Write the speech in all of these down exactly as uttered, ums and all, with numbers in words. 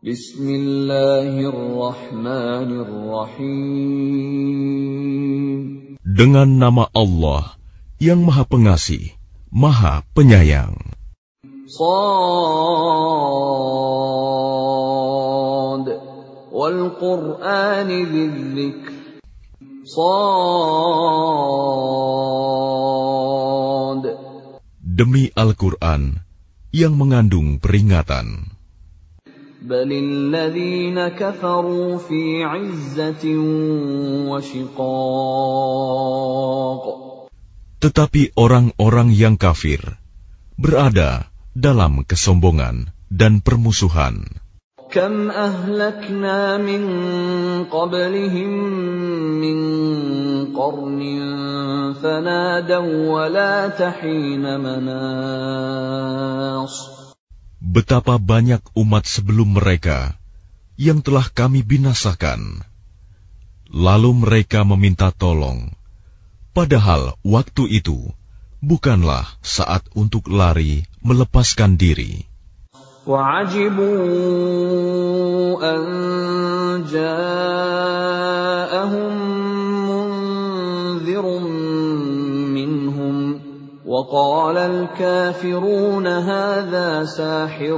Bismillahirrahmanirrahim. Dengan nama Allah yang Maha Pengasih, Maha Penyayang. Shad wal Qur'ani dzikr. Shad. Demi Al-Quran yang mengandung peringatan. Balil ladzina kafaru fi 'izzatin wa shiqaq. Tetapi orang-orang yang kafir berada dalam kesombongan dan permusuhan. Kam ahlakna min qablihim min qarnin fanadaw wa la tahina manas. Betapa banyak umat sebelum mereka yang telah kami binasakan. Lalu mereka meminta tolong, padahal waktu itu bukanlah saat untuk lari melepaskan diri. وَعَجِبُوا أَنْ جَاءَهُمْ مُنْذِرٌ مِّنْهُمْ وَقَالَ الْكَافِرُونَ هَذَا سَاحِرٌ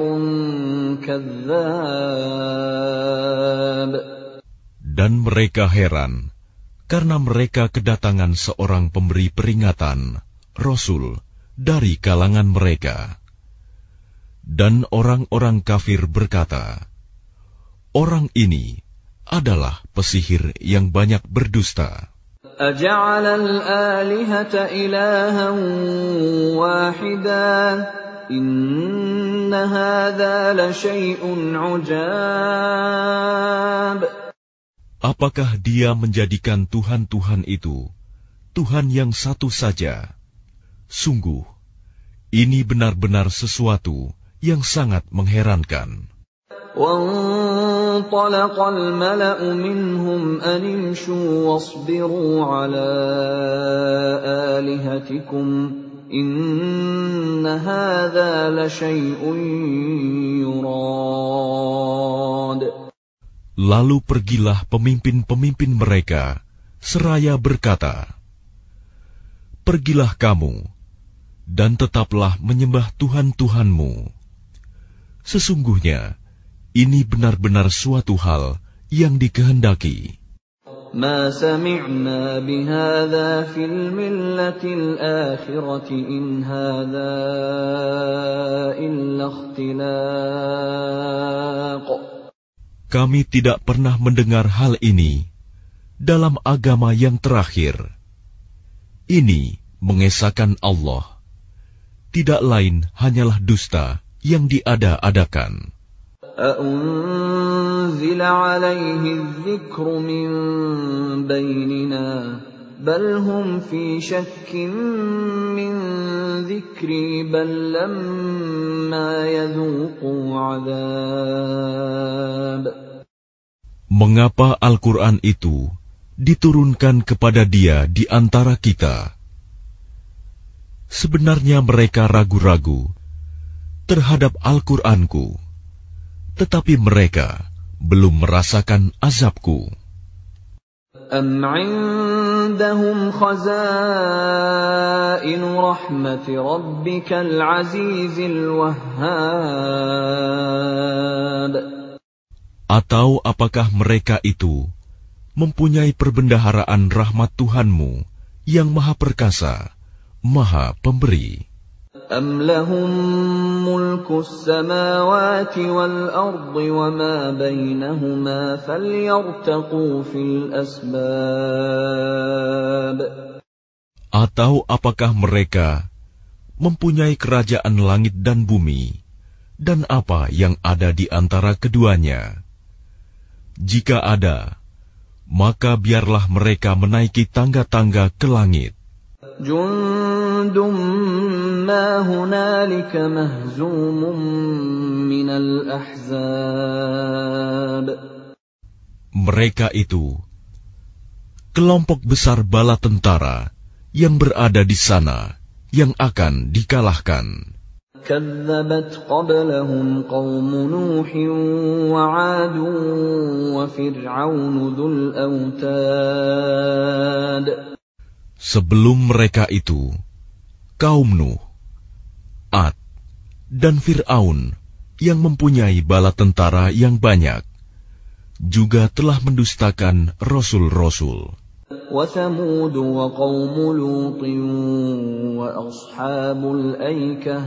كَذَّابٌ. Dan mereka heran karena mereka kedatangan seorang pemberi peringatan, Rasul, dari kalangan mereka. Dan orang-orang kafir berkata, orang ini adalah pesihir yang banyak berdusta. أَجَعَلَ الْآلِهَةَ إِلَٰهًا وَاحِدًا إِنَّ هَٰذَا لَشَيْءٌ عُجَابٌ. Apakah dia menjadikan Tuhan-Tuhan itu Tuhan yang satu saja? Sungguh, ini benar-benar sesuatu yang sangat mengherankan. وَانطَلَقَ الْمَلَأُ مِنْهُمْ أَنِ امْشُوا وَاصْبِرُوا عَلَىٰ آلِهَتِكُمْ إِنَّ هَٰذَا لَشَيْءٌ يُرَادُ. Lalu pergilah pemimpin-pemimpin mereka seraya berkata, pergilah kamu dan tetaplah menyembah Tuhan-Tuhanmu. Sesungguhnya ini benar-benar suatu hal yang dikehendaki. مَا سَمِعْنَا بِهَٰذَا فِي الْمِلَّةِ الْآخِرَةِ إِنْ هَٰذَا إِلَّا اخْتِلَاقٌ. Kami tidak pernah mendengar hal ini dalam agama yang terakhir. Ini mengesahkan Allah. Tidak lain hanyalah dusta yang diada-adakan. أَأُنزِلَ عَلَيْهِ الذِّكْرُ مِن بَيْنِنَا بَلْ هُمْ فِي شَكٍّ مِّن ذِكْرِي بَل لَّمَّا يَذُوقُوا عَذَابِ. Mengapa Al-Quran itu diturunkan kepada dia di antara kita? Sebenarnya mereka ragu-ragu terhadap Al-Quranku, tetapi mereka belum merasakan azabku. أَمْ عِندَهُمْ خَزَائِنُ رَحْمَةِ رَبِّكَ الْعَزِيزِ الْوَهَّابِ. Atau apakah mereka itu mempunyai perbendaharaan rahmat Tuhanmu yang Maha Perkasa, Maha Pemberi? أَمْ لَهُم مُّلْكُ السَّمَاوَاتِ وَالْأَرْضِ وَمَا بَيْنَهُمَا فَلْيَرْتَقُوا فِي الْأَسْبَابِ. Atau apakah mereka mempunyai kerajaan langit dan bumi, dan apa yang ada di antara keduanya? Jika ada, maka biarlah mereka menaiki tangga-tangga ke langit. Jundum ma hunalika mahzumun minal ahzab. Mereka itu kelompok besar bala tentara yang berada di sana yang akan dikalahkan. كذبت قبلهم قوم نوح وعاد وفرعون ذو الأوتاد. Sebelum mereka itu, kaum Nuh, Ad, dan Fir'aun yang mempunyai bala tentara yang banyak, juga telah mendustakan rasul-rasul. وثمود وقوم لوط وأصحاب الأيكة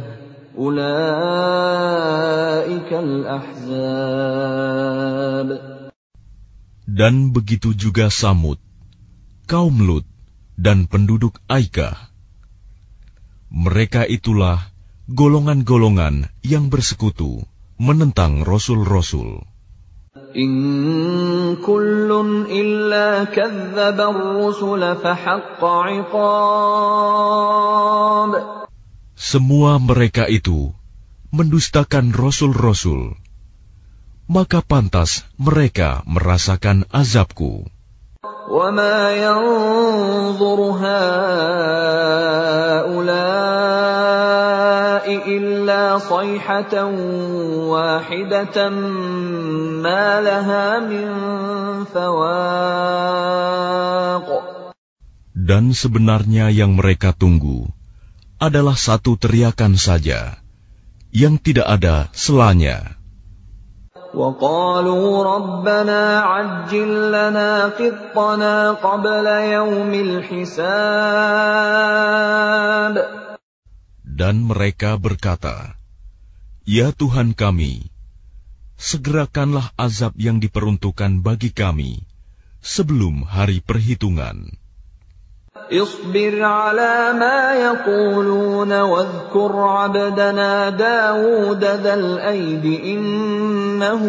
أولئك الأحزاب. Dan begitu juga Samud, kaum Lut, dan penduduk Aikah. Mereka itulah golongan-golongan yang bersekutu menentang rasul-rasul. In kullun illa kadzdzaba ar-rusul fahaqqa 'iqab. Semua mereka itu mendustakan rasul-rasul, maka pantas mereka merasakan azabku. وَمَا يَنظُرُ هَؤُلَاءِ إِلَّا صَيْحَةً وَاحِدَةً مَا لَهَا مِنْ فَوَاقٍ. Dan sebenarnya yang mereka tunggu adalah satu teriakan saja, yang tidak ada selanya. وَقَالُوا رَبَّنَا عَجِّل لَّنَا قِطَّنَا قَبْلَ يَوْمِ الْحِسَابِ. Dan mereka berkata, Ya Tuhan kami, segerakanlah azab yang diperuntukkan bagi kami sebelum hari perhitungan. اصبر على ما يقولون واذكر عبدنا داود ذا الأيد إنه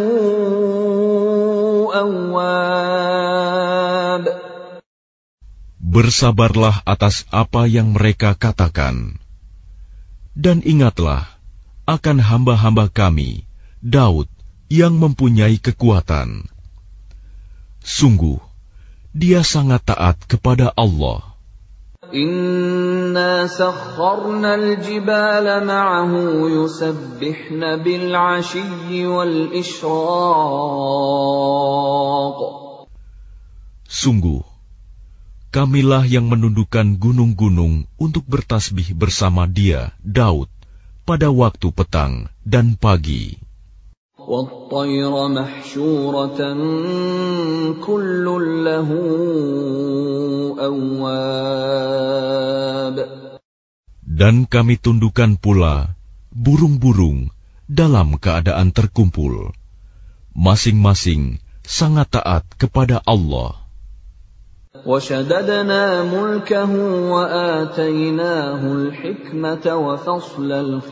أواب. Bersabarlah atas apa yang mereka katakan, dan ingatlah akan hamba-hamba kami, Daud, yang mempunyai kekuatan. Sungguh, dia sangat taat kepada Allah. Inna sakharna al-jibala ma'ahu yusabbihna bil-'ashiyyi wal-ishraq. Sungguh, kamilah yang menundukkan gunung-gunung untuk bertasbih bersama dia, Daud, pada waktu petang dan pagi. وَالطَّيْرَ مَحْشُورَةً كُلٌّ لَّهُ أَوَّابٌ. Dan kami tundukkan pula burung-burung dalam keadaan terkumpul, masing-masing sangat taat kepada Allah. وَشَدَدْنَا مُلْكَهُ وَآتَيْنَاهُ الْحِكْمَةَ وَفَصْلَ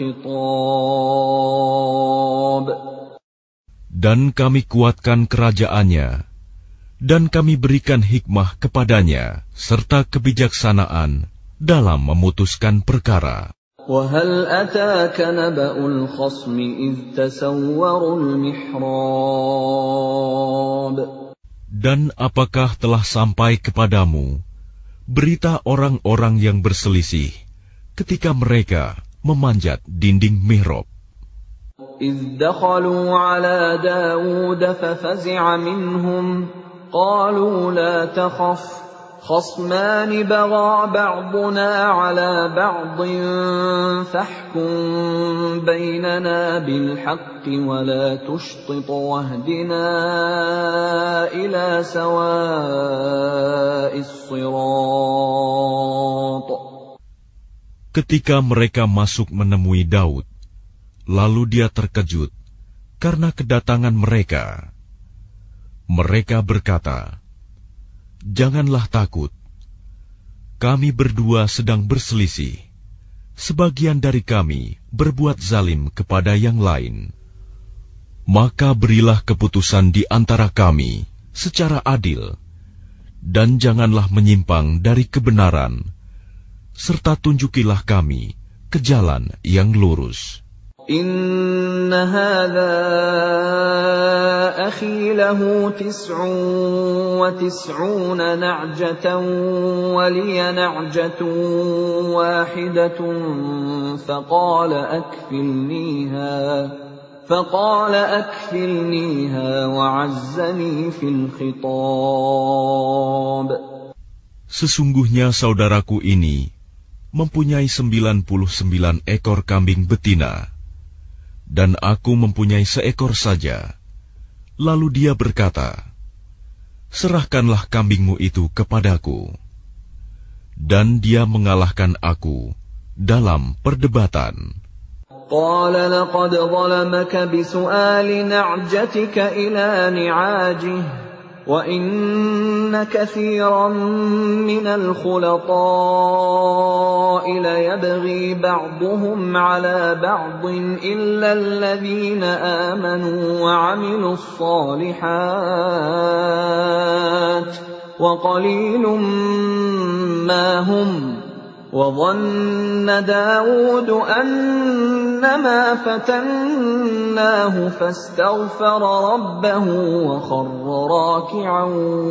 الْخِطَابِ. Dan kami kuatkan kerajaannya, dan kami berikan hikmah kepadanya, serta kebijaksanaan dalam memutuskan perkara. وَهَلْ أَتَاكَ نَبَأُ الْخَصْمِ إِذْ تَسَوَّرُوا الْمِحْرَابَ. Dan apakah telah sampai kepadamu berita orang-orang yang berselisih ketika mereka memanjat dinding mihrab? إِذْ دَخَلُوا عَلَى دَاوُودَ فَفَزِعَ مِنْهُمْ قَالُوا لَا تَخَفْ خَصْمَانِ بَغَىٰ بَعْضُنَا عَلَى بَعْضٍ فَاحْكُم بَيْنَنَا بِالْحَقِّ وَلَا تُشْطِطْ وَاهْدِنَا إِلَىٰ سَوَاءِ الصِّرَاطِ. Ketika mereka masuk menemui Daud, lalu dia terkejut karena kedatangan mereka. Mereka berkata, Janganlah takut, kami berdua sedang berselisih. Sebagian dari kami berbuat zalim kepada yang lain. Maka berilah keputusan di antara kami secara adil, dan janganlah menyimpang dari kebenaran, serta tunjukilah kami ke jalan yang lurus. إِنَّ هَذَا أخي له تسع وتسعون نعجة ولي نعجة واحدة فقال أكفلنيها فقال أكفلنيها وعزني في الخطاب. Sesungguhnya saudaraku ini mempunyai sembilan puluh sembilan ekor kambing betina, dan aku mempunyai seekor saja. Lalu dia berkata, serahkanlah kambingmu itu kepadaku. Dan dia mengalahkan aku dalam perdebatan. قال لقد ظلمك بسؤال نعجتك إلى نعاجه وَإِنَّ كَثِيرًا مِنَ الْخُلَطَاءِ لَيَبْغِي بَعْضُهُمْ عَلَى بَعْضٍ إِلَّا الَّذِينَ آمَنُوا وَعَمِلُوا الصَّالِحَاتِ وَقَلِيلٌ مَّا هُمْ وَظَنَّ دَاوُودُ أَنَّمَا فَتَنَّاهُ فَاسْتَغْفَرَ رَبَّهُ وَخَرَّ رَاكِعًا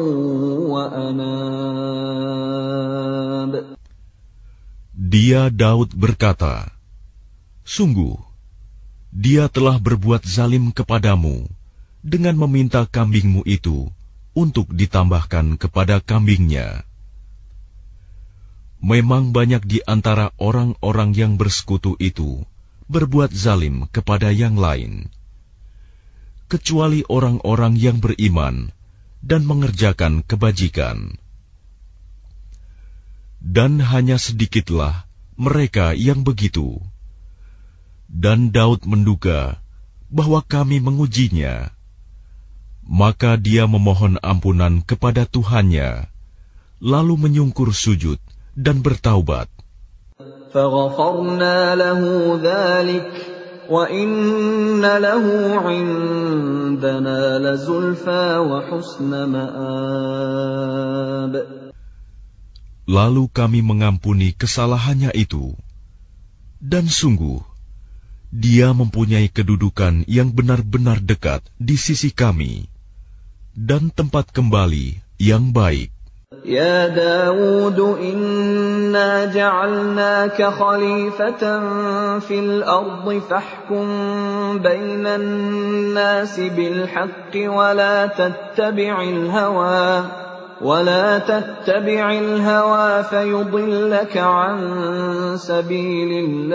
وَأَنَابَ. Dia Daud berkata, sungguh, dia telah berbuat zalim kepadamu dengan meminta kambingmu itu untuk ditambahkan kepada kambingnya. Memang banyak di antara orang-orang yang bersekutu itu berbuat zalim kepada yang lain, kecuali orang-orang yang beriman dan mengerjakan kebajikan. Dan hanya sedikitlah mereka yang begitu. Dan Daud menduga bahwa kami mengujinya. Maka dia memohon ampunan kepada Tuhannya, lalu menyungkur sujud dan bertaubat. فَغَفَرْنَا لَهُ ذَلِكَ وَإِنَّ لَهُ عِندَنَا لَزُلْفَىٰ وَحُسْنَ مَآبٍ. Lalu kami mengampuni kesalahannya itu, dan sungguh, dia mempunyai kedudukan yang benar-benar dekat di sisi kami, dan tempat kembali yang baik. يا داود إنا جعلناك خليفة في الأرض فاحكم بين الناس بالحق ولا تتبع الهوى ولا تتبع الهوى فيضلك عن سبيل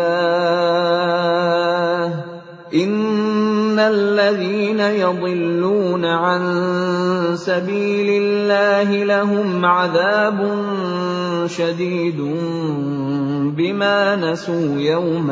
الله إن الذين يضلون عن سبيل الله لهم عذاب شديد بما نسوا يوم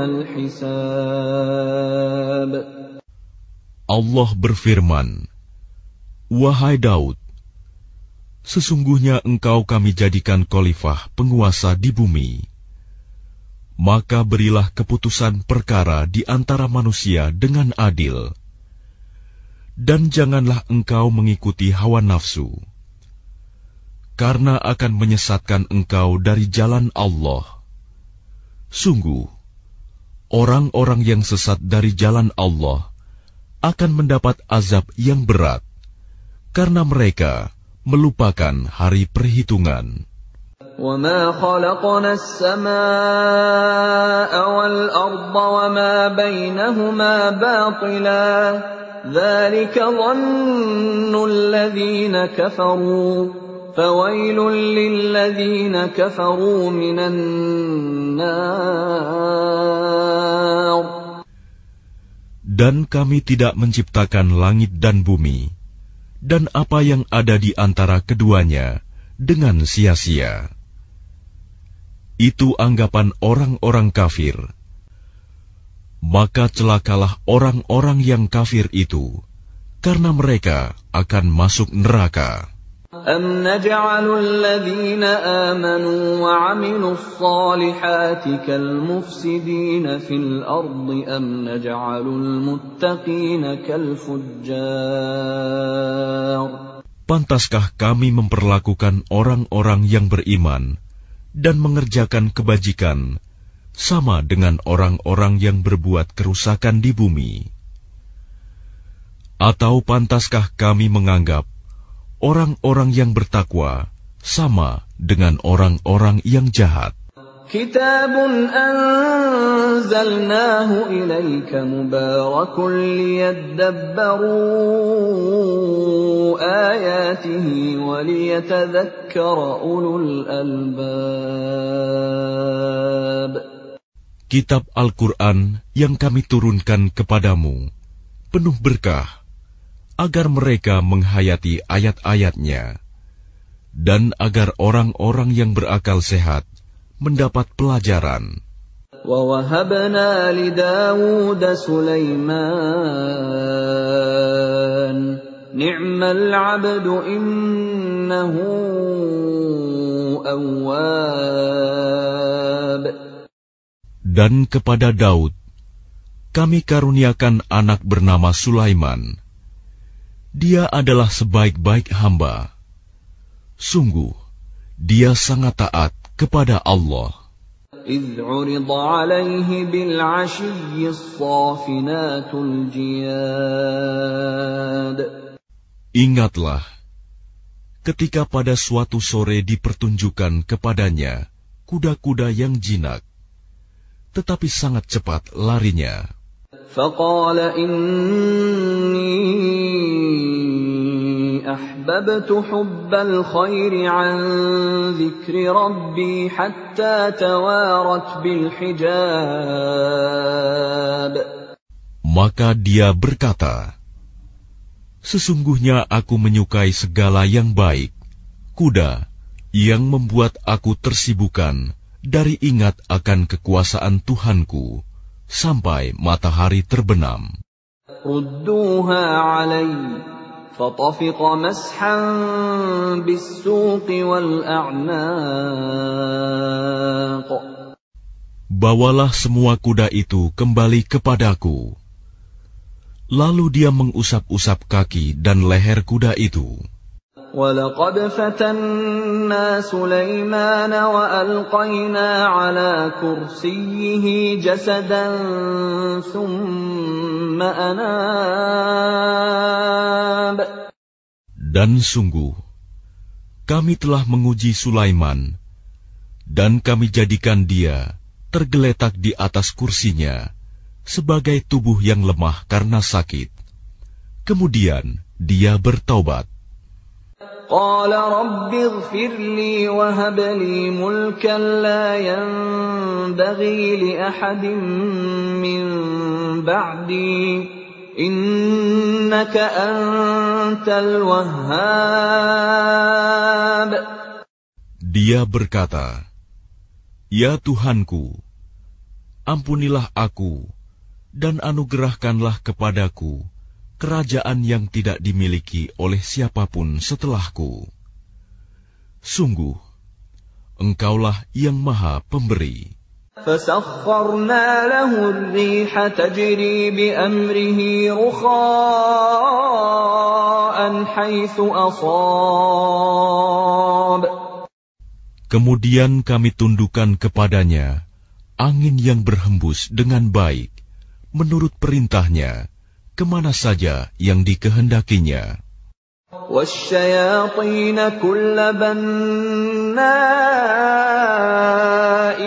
الحساب. Allah berfirman, wahai Daud, sesungguhnya engkau kami jadikan khalifah penguasa di bumi. Maka berilah keputusan perkara di antara manusia dengan adil. Dan janganlah engkau mengikuti hawa nafsu, karena akan menyesatkan engkau dari jalan Allah. Sungguh, orang-orang yang sesat dari jalan Allah akan mendapat azab yang berat, karena mereka melupakan hari perhitungan. وَمَا خَلَقْنَا السَّمَاءَ وَالْأَرْضَ وَمَا بَيْنَهُمَا بَاطِلًا ذَلِكَ ظَنُّ الَّذِينَ كَفَرُوا فَوَيْلٌ لِّلَّذِينَ كَفَرُوا مِنَ النَّارِ. Dan kami tidak menciptakan langit dan bumi, dan apa yang ada di antara keduanya dengan sia-sia. Itu anggapan orang-orang kafir. Maka celakalah orang-orang yang kafir itu, karena mereka akan masuk neraka. أَمْ نَجْعَلُ الَّذِينَ آمَنُوا وَعَمِلُوا الصَّالِحَاتِ كَالْمُفْسِدِينَ فِي الْأَرْضِ أَمْ نَجْعَلُ الْمُتَّقِينَ كَالْفُجَّارِ. Pantaskah kami memperlakukan orang-orang yang beriman dan mengerjakan kebajikan sama dengan orang-orang yang berbuat kerusakan di bumi? Atau pantaskah kami menganggap orang-orang yang bertakwa sama dengan orang-orang yang jahat? Kitabun anzalnahu ilaika mubarakun liyadabbaru ayatihi wa liyatadhakkara ulul albab. Kitab Al-Quran yang kami turunkan kepadamu penuh berkah, agar mereka menghayati ayat-ayatnya, dan agar orang-orang yang berakal sehat mendapat pelajaran. وَوَهَبْنَا لِدَاوُودَ سُلَيْمَانَ نِعْمَ الْعَبْدُ إِنَّهُ أَوَّابٌ. Dan kepada Daud kami karuniakan anak bernama Sulaiman. Dia adalah sebaik-baik hamba. Sungguh, dia sangat taat kepada Allah. إِذْ عُرِضَ عَلَيْهِ بِالْعَشِيِّ الصَّافِنَاتُ الْجِيَادُ. Ingatlah, ketika pada suatu sore dipertunjukkan kepadanya kuda-kuda yang jinak, tetapi sangat cepat larinya. فَقَالَ إِنِّي أَحْبَبْتُ حُبَّ الْخَيْرِ عَنْ ذِكْرِ رَبِّي حَتَّى تَوَارَتْ بِالْحِجَابِ. Maka dia berkata, sesungguhnya aku menyukai segala yang baik, kuda yang membuat aku tersibukkan dari ingat akan kekuasaan Tuhanku sampai matahari terbenam. رُدُّوهَا عَلَيَّ فَطَفِقَ مَسْحًا بِالسُّوقِ وَالْأَعْنَاقِ. Bawalah semua kuda itu kembali kepadaku. Lalu dia mengusap-usap kaki dan leher kuda itu. وَلَقَدْ فَتَنَّا سُلَيْمَانَ وَأَلْقَيْنَا عَلَى كُرْسِيِّهِ جَسَدًا ثُمَّ أَنَابَ. Dan sungguh, kami telah menguji Sulaiman, dan kami jadikan dia tergeletak di atas kursinya sebagai tubuh yang lemah karena sakit. Kemudian dia bertaubat. قال رب اغفر لي وهب لي ملكا لا ينبغي لأحد من بعدي إنك أنت الوهاب. Dia berkata, Ya Tuhanku, ampunilah aku dan anugerahkanlah kepadaku kerajaan yang tidak dimiliki oleh siapapun setelahku. Sungguh, Engkaulah yang Maha Pemberi. فَسَخَّرْنَا لَهُ الرِّيحَ تَجْرِي بِأَمْرِهِ رُخَاءً حَيْثُ أَصَابَ. Kemudian kami tundukkan kepadanya angin yang berhembus dengan baik, menurut perintahnya, kemana saja yang dikehendakinya. وَالشَّيَاطِينَ كُلَّ بَنَّاءٍ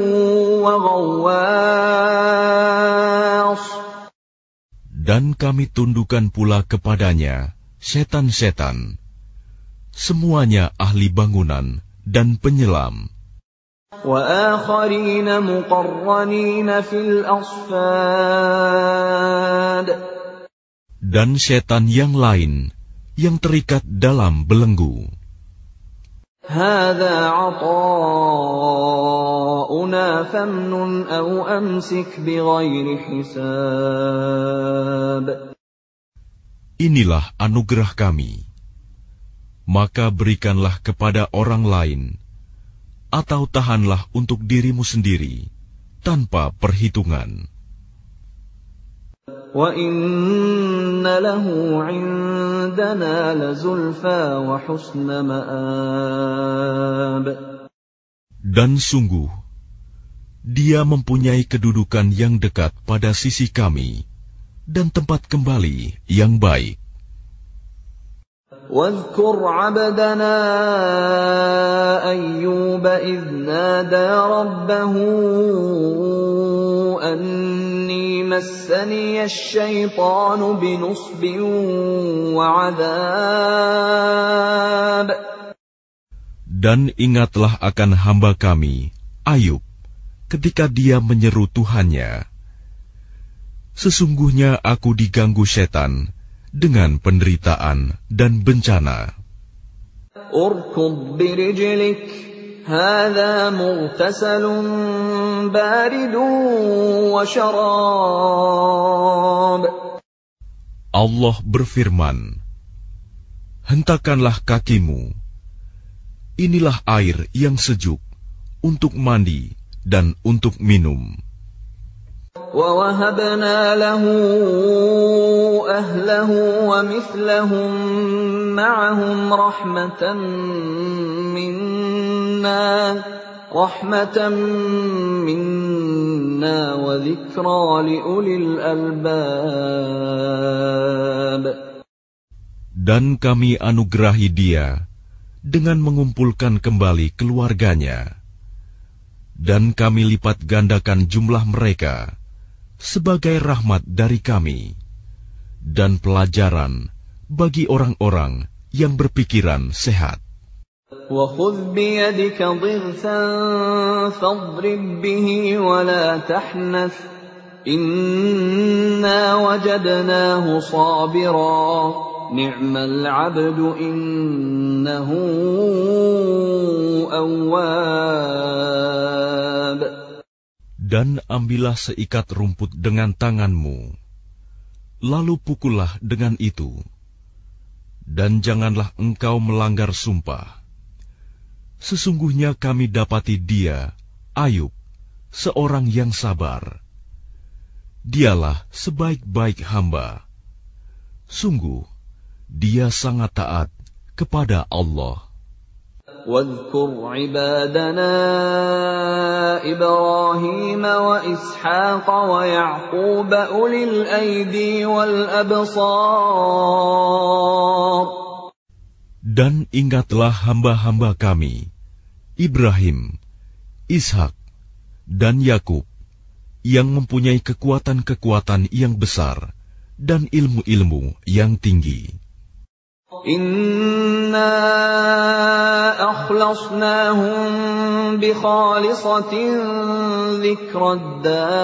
وَغَوَّاصٍ. Dan kami tundukkan pula kepadanya setan-setan, semuanya ahli bangunan dan penyelam. وَآخَرِينَ مُقَرَّنِينَ فِي الْأَصْفَادِ. Dan setan yang lain yang terikat dalam belenggu. هَذَا عَطَاؤُنَا فَامْنُنْ أَوْ أَمْسِكْ بِغَيْرِ حِسَابٍ. Inilah anugerah kami, maka berikanlah kepada orang lain, atau tahanlah untuk dirimu sendiri, tanpa perhitungan. وَإِنَّ لَهُ عِندَنَا لَزُلْفَىٰ وَحُسْنَ مَآبٍ. Dan sungguh, dia mempunyai kedudukan yang dekat pada sisi kami, dan tempat kembali yang baik. واذكر عبدنا أيوب إذ نادى ربه أني مسني الشيطان بنصب وعذاب. Dan ingatlah akan hamba kami, Ayub, ketika dia menyeru Tuhannya, sesungguhnya aku diganggu setan dengan penderitaan dan bencana. Urkud birijlik, hadha mughtasalun baridun wa syarab. Allah berfirman, hentakanlah kakimu, inilah air yang sejuk untuk mandi dan untuk minum. وَوَهَبْنَا لَهُ أَهْلَهُ وَمِثْلَهُم مَّعَهُمْ رَحْمَةً مِّنَّا رَحْمَةً مِّنَّا وَذِكْرَىٰ لِأُولِي الْأَلْبَابِ. Dan kami anugerahi dia dengan mengumpulkan kembali keluarganya, dan kami lipat gandakan jumlah mereka sebagai rahmat dari kami dan pelajaran bagi orang-orang yang berpikiran sehat. وَخُذْ بِيَدِكَ ضِغْثًا فَاضْرِب بِّهِ وَلَا تَحْنَثْ إِنَّا وَجَدْنَاهُ صَابِرًا نِعْمَ الْعَبْدُ إِنَّهُ أَوَّابٌ. Dan ambillah seikat rumput dengan tanganmu, lalu pukullah dengan itu, dan janganlah engkau melanggar sumpah. Sesungguhnya kami dapati dia, Ayub, seorang yang sabar. Dialah sebaik-baik hamba. Sungguh, dia sangat taat kepada Allah. واذكر عبادنا إبراهيم وإسحاق ويعقوب أولي الأيدي والأبصار. Dan ingatlah hamba-hamba kami, Ibrahim, Ishak, dan Yakub, yang mempunyai kekuatan-kekuatan yang besar dan ilmu-ilmu yang tinggi. Inna akhlasnahum bi khalisatin dzikrad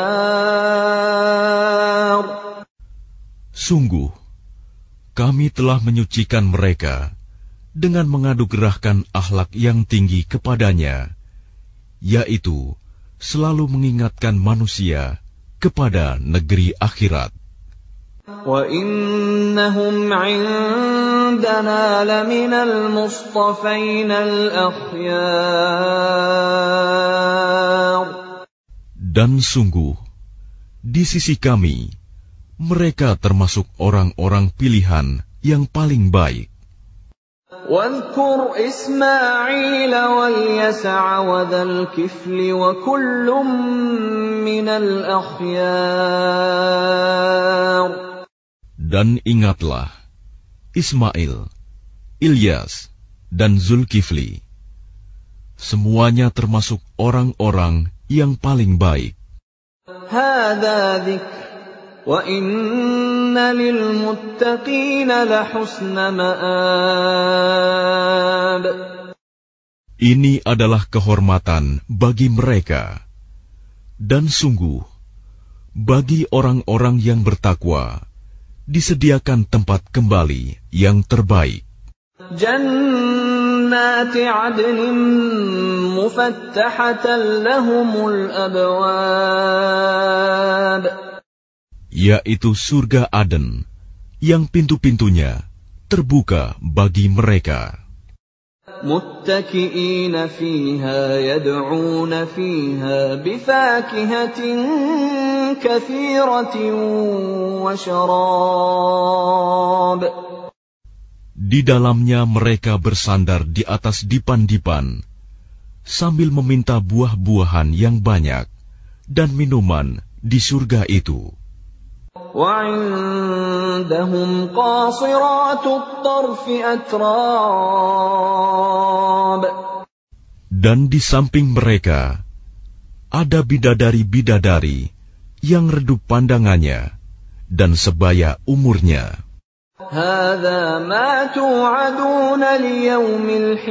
dar. Sungguh, kami telah menyucikan mereka dengan mengadugerahkan akhlak yang tinggi kepadanya, yaitu selalu mengingatkan manusia kepada negeri akhirat. Wa innahum 'indana laminal mustafainal akhyar. Dan sungguh, di sisi kami, mereka termasuk orang-orang pilihan yang paling baik. واذكر إسماعيل واليسع وذا الكفل وكل من الأخيار. Dan ingatlah Ismail, Ilyas, dan Zulkifli. Semuanya termasuk orang-orang yang paling baik. هذا ذكر وَإِنَّ لِلْمُتَّقِينَ لَحُسْنَ مَآبٍ. Ini adalah kehormatan bagi mereka, dan sungguh bagi orang-orang yang bertakwa disediakan tempat kembali yang terbaik. Jannati 'adnin mufattahatan lahumul abwab. Yaitu surga Aden, yang pintu-pintunya terbuka bagi mereka. Muttaki'ina fiha yad'una fiha bifakihatin katsiratin wa syarab. Di dalamnya mereka bersandar di atas dipan-dipan, sambil meminta buah-buahan yang banyak dan minuman di surga itu. وعندهم قاصرات الطرف أتراب. Dan di samping mereka ada bidadari-bidadari yang redup pandangannya dan sebaya umurnya. هذا ما توعدون ليوم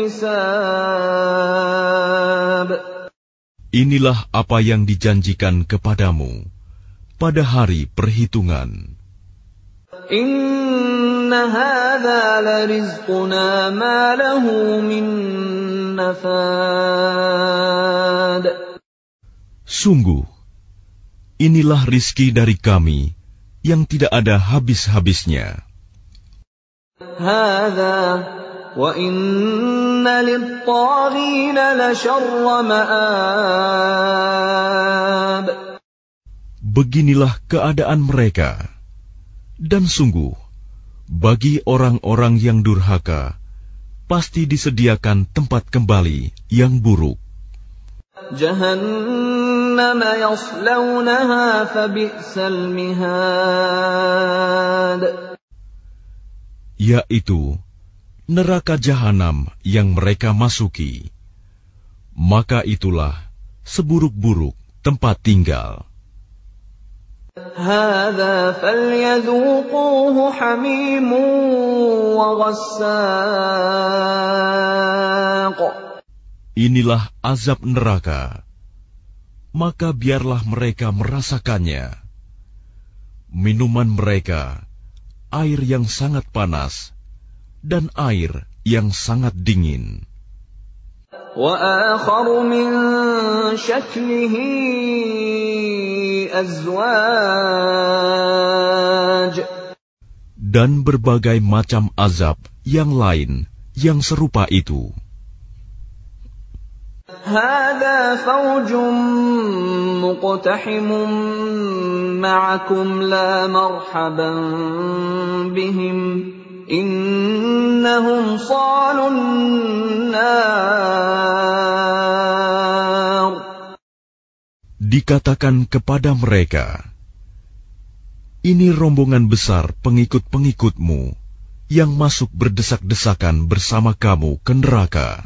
الحساب. Inilah apa yang dijanjikan kepadamu pada hari perhitungan. Inna hadza larizquna ma lahu min nafad. Sungguh, inilah rizki dari kami yang tidak ada habis-habisnya. Hadza wa inna lit-taghina la syarra ma'ab. Beginilah keadaan mereka, dan sungguh bagi orang-orang yang durhaka pasti disediakan tempat kembali yang buruk. Jahannam yaslawnaha fabi'sal mihad. Yaitu neraka jahanam yang mereka masuki, maka itulah seburuk-buruk tempat tinggal. Hadza falyadhuquhu hamimun wa ghassaq. Inilah azab neraka, maka biarlah mereka merasakannya. Minuman mereka air yang sangat panas dan air yang sangat dingin. Wa akharu min shaklihi azwaj. Dan berbagai macam azab yang lain yang serupa itu. Hadza fawjun muqtahimun ma'akum la marhaban bihim innahum salun nar. Dikatakan kepada mereka, ini rombongan besar pengikut-pengikutmu yang masuk berdesak-desakan bersama kamu ke neraka.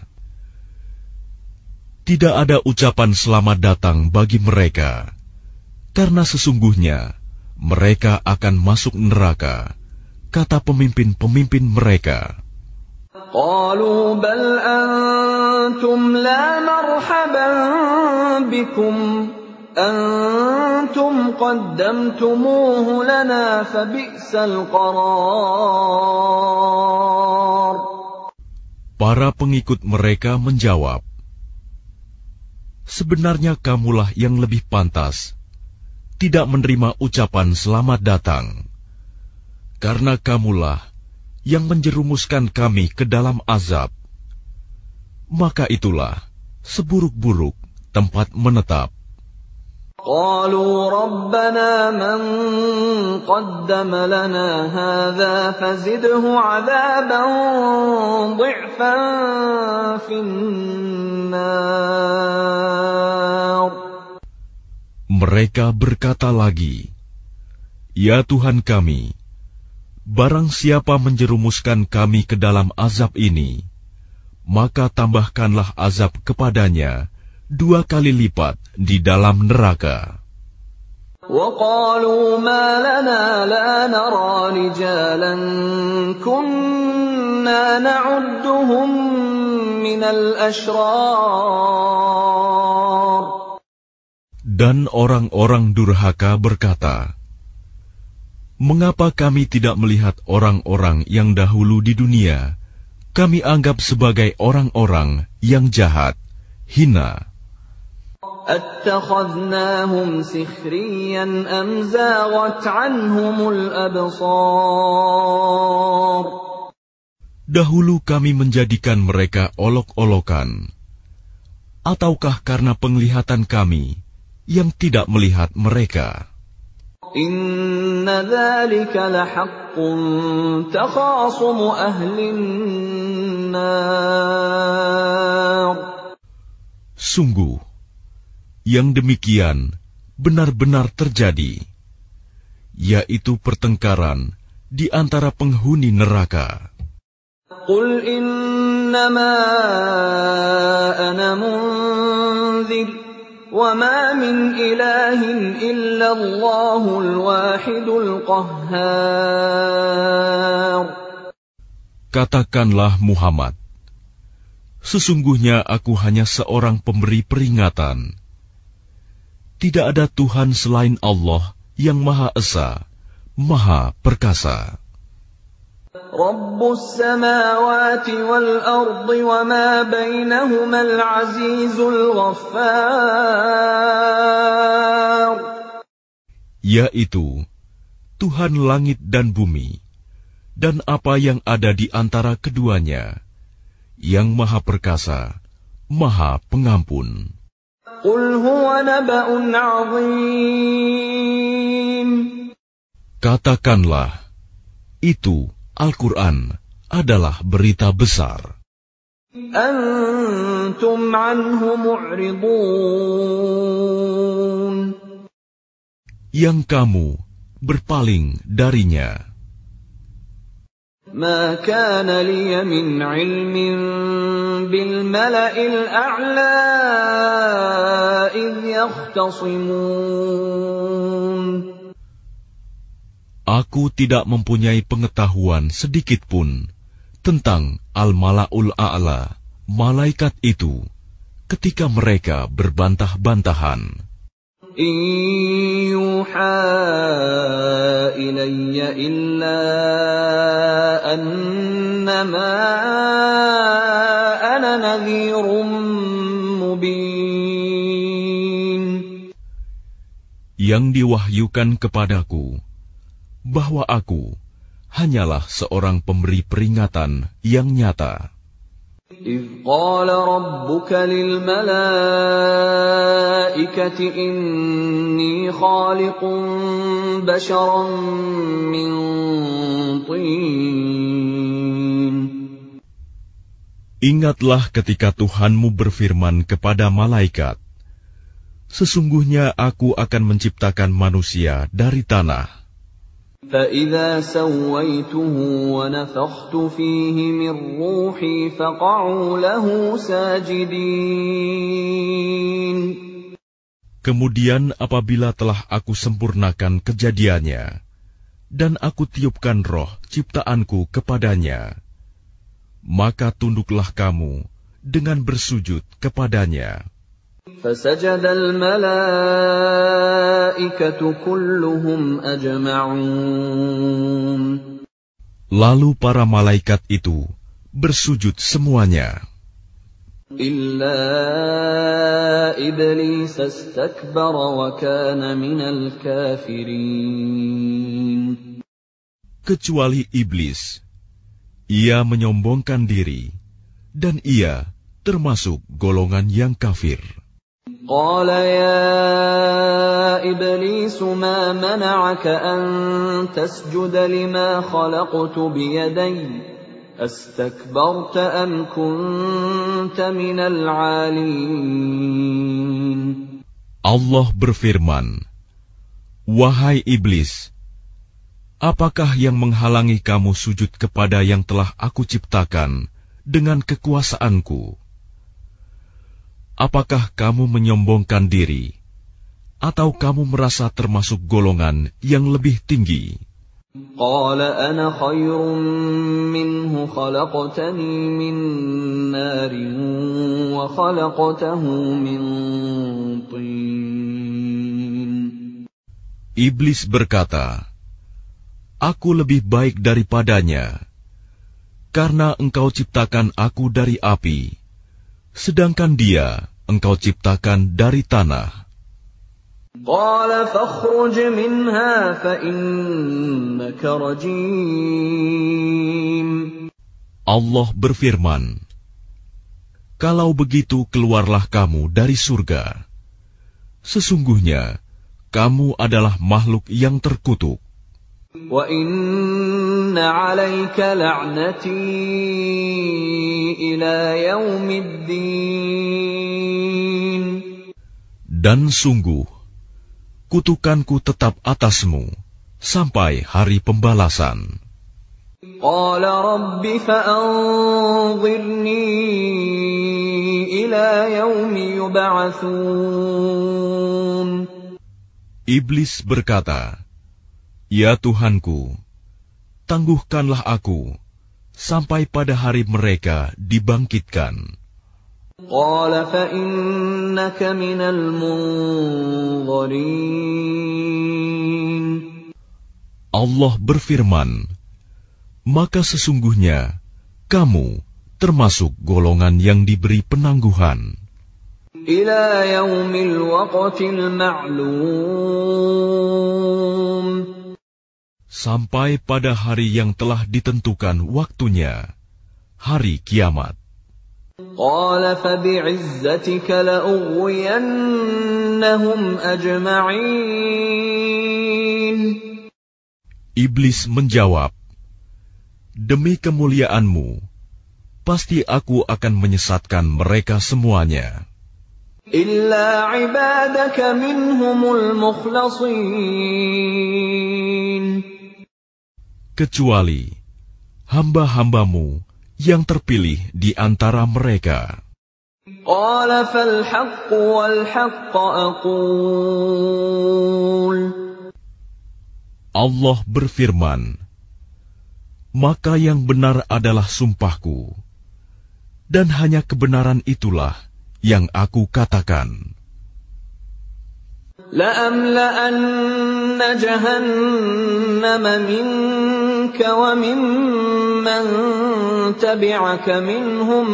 Tidak ada ucapan selamat datang bagi mereka, karena sesungguhnya mereka akan masuk neraka, kata pemimpin-pemimpin mereka. Qalu bal antum la marhaban bikum antum qaddamtumuhu lana fabi'sal qarar. Para pengikut mereka menjawab, sebenarnya kamulah yang lebih pantas tidak menerima ucapan selamat datang, karena kamulah yang menjerumuskan kami ke dalam azab. Maka itulah seburuk-buruk tempat menetap. Qalu rabbana man qaddama lana hadza fazidhu 'adzaban dhi'fan fin-nar. Mereka berkata lagi, ya Tuhan kami, barang siapa menjerumuskan kami ke dalam azab ini, maka tambahkanlah azab kepadanya dua kali lipat di dalam neraka. وَقَالُوا مَا لَنَا لَا نَرَى رِجَالًا كُنَّا نَعُدُّهُمْ مِنَ الْأَشْرَارِ. Dan orang-orang durhaka berkata, mengapa kami tidak melihat orang-orang yang dahulu di dunia kami anggap sebagai orang-orang yang jahat, hina? أَتَّخَذْنَاهُمْ سِخْرِيًّا أَمْ زَاغَتْ عَنْهُمُ الْأَبْصَارُ. Dahulu kami menjadikan mereka olok-olokan, ataukah karena penglihatan kami yang tidak melihat mereka? Inna dzalika lahaqqun takhasumu ahlin nar. Sungguh, yang demikian benar-benar terjadi, yaitu pertengkaran di antara penghuni neraka. Qul innama ana munzir wa ma min ilahin illa Allahul wahidul qahhar. Katakanlah Muhammad, sesungguhnya aku hanya seorang pemberi peringatan. Tidak ada Tuhan selain Allah yang Maha Esa, Maha Perkasa. Rabbus samawati wal ardi wa ma bainahumal azizul ghaffar. Yaitu Tuhan langit dan bumi, dan apa yang ada di antara keduanya, yang Maha Perkasa, Maha Pengampun. Qul huwa naba'un 'azim. Katakanlah, itu Al-Quran adalah berita besar. Antum anhu mu'ridun. Yang kamu berpaling darinya. Ma kana liya min ilmin bil mala'il a'la idh yakhtasimun. Aku tidak mempunyai pengetahuan sedikitpun tentang Al-Mala'ul A'la, malaikat itu, ketika mereka berbantah-bantahan. In yuha ilayya illa annama ana nadhirum mubin. Yang diwahyukan kepadaku bahwa aku hanyalah seorang pemberi peringatan yang nyata. إِذْ قَالَ رَبُّكَ لِلْمَلَائِكَةِ إِنِّي خَالِقٌ بَشَرًا مِّن طِينٍ. Ingatlah ketika Tuhanmu berfirman kepada malaikat, sesungguhnya aku akan menciptakan manusia dari tanah. فَإِذَا سَوَّيْتُهُ وَنَفَخْتُ فِيهِ مِنْ رُوحِي فَقَعُوا لَهُ سَاجِدِينَ. Kemudian apabila telah aku sempurnakan kejadiannya, dan aku tiupkan roh ciptaanku kepadanya, maka tunduklah kamu dengan bersujud kepadanya. فَسَجَدَ الْمَلَائِكَةُ كُلُّهُمْ أَجْمَعُونَ. Lalu para malaikat itu bersujud semuanya. إِلَّا إِبْلِيسَ اسْتَكْبَرَ وَكَانَ مِنَ الْكَافِرِينَ. Kecuali iblis, ia menyombongkan diri, dan ia termasuk golongan yang kafir. قال يا إبليس ما منعك أن تسجد لما خلقت بيدي أستكبرت أم كنت من العالين. Allah berfirman, wahai iblis, apakah yang menghalangi kamu sujud kepada yang telah aku ciptakan dengan kekuasaanku? Apakah kamu menyombongkan diri, atau kamu merasa termasuk golongan yang lebih tinggi? قال أنا خير منه خلقتني من نار وخلقته من طين. Iblis berkata, aku lebih baik daripadanya, karena engkau ciptakan aku dari api, sedangkan dia engkau ciptakan dari tanah. قال فاخرج منها فإنك رجيم. Allah berfirman, kalau begitu keluarlah kamu dari surga. Sesungguhnya kamu adalah makhluk yang terkutuk. وَإِنَّ عَلَيْكَ لَعْنَتِي إِلَى يَوْمِ الدِّينِ. Dan sungguh, kutukanku tetap atasmu sampai hari pembalasan. قال رب فأنظرني إلى يوم يبعثون. Iblis berkata, "Ya Tuhanku, tangguhkanlah aku sampai pada hari mereka dibangkitkan." قال فإنك من المنظرين. Allah berfirman, "Maka sesungguhnya kamu termasuk golongan yang diberi penangguhan إلى يوم الوقت المعلوم. sampai pada hari yang telah ditentukan waktunya, hari kiamat." قال فبعزتك لأغوينهم أجمعين. Iblis menjawab, "Demi kemuliaanmu, pasti aku akan menyesatkan mereka semuanya, إلا عبادك منهم المخلصين. kecuali hamba-hambamu yang terpilih di antara mereka." قال فالحق والحق أقول. Allah berfirman, "Maka yang benar adalah sumpahku, dan hanya kebenaran itulah yang aku katakan. لأملأن جهنم منك وممن تبعك منهم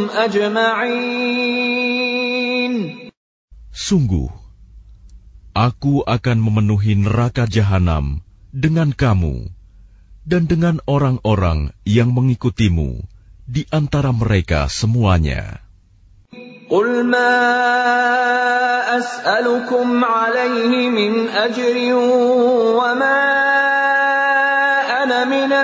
أجمعين. Sungguh, aku akan memenuhi neraka jahanam dengan kamu dan dengan orang-orang yang mengikutimu di antara mereka semuanya. قل ما أسألكم عليه من أجر وما أنا من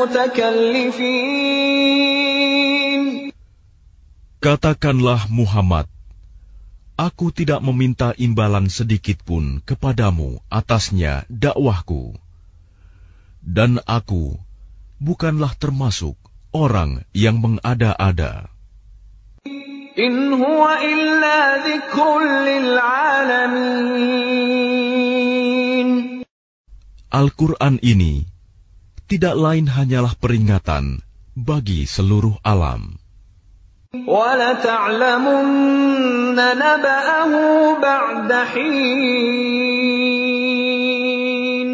المتكلفين. Katakanlah Muhammad, aku tidak meminta imbalan sedikit pun kepadamu atasnya dakwahku, dan aku bukanlah termasuk orang yang mengada-ada. إن هو إلا ذكر للعالمين. Al-Quran ini tidak lain hanyalah peringatan bagi seluruh alam. وَلَتَعْلَمُنَّ نَبَأَهُ بَعْدَ حِينٍ.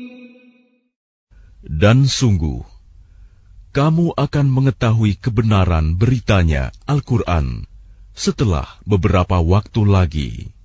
Dan sungguh, kamu akan mengetahui kebenaran beritanya Al-Quran setelah beberapa waktu lagi.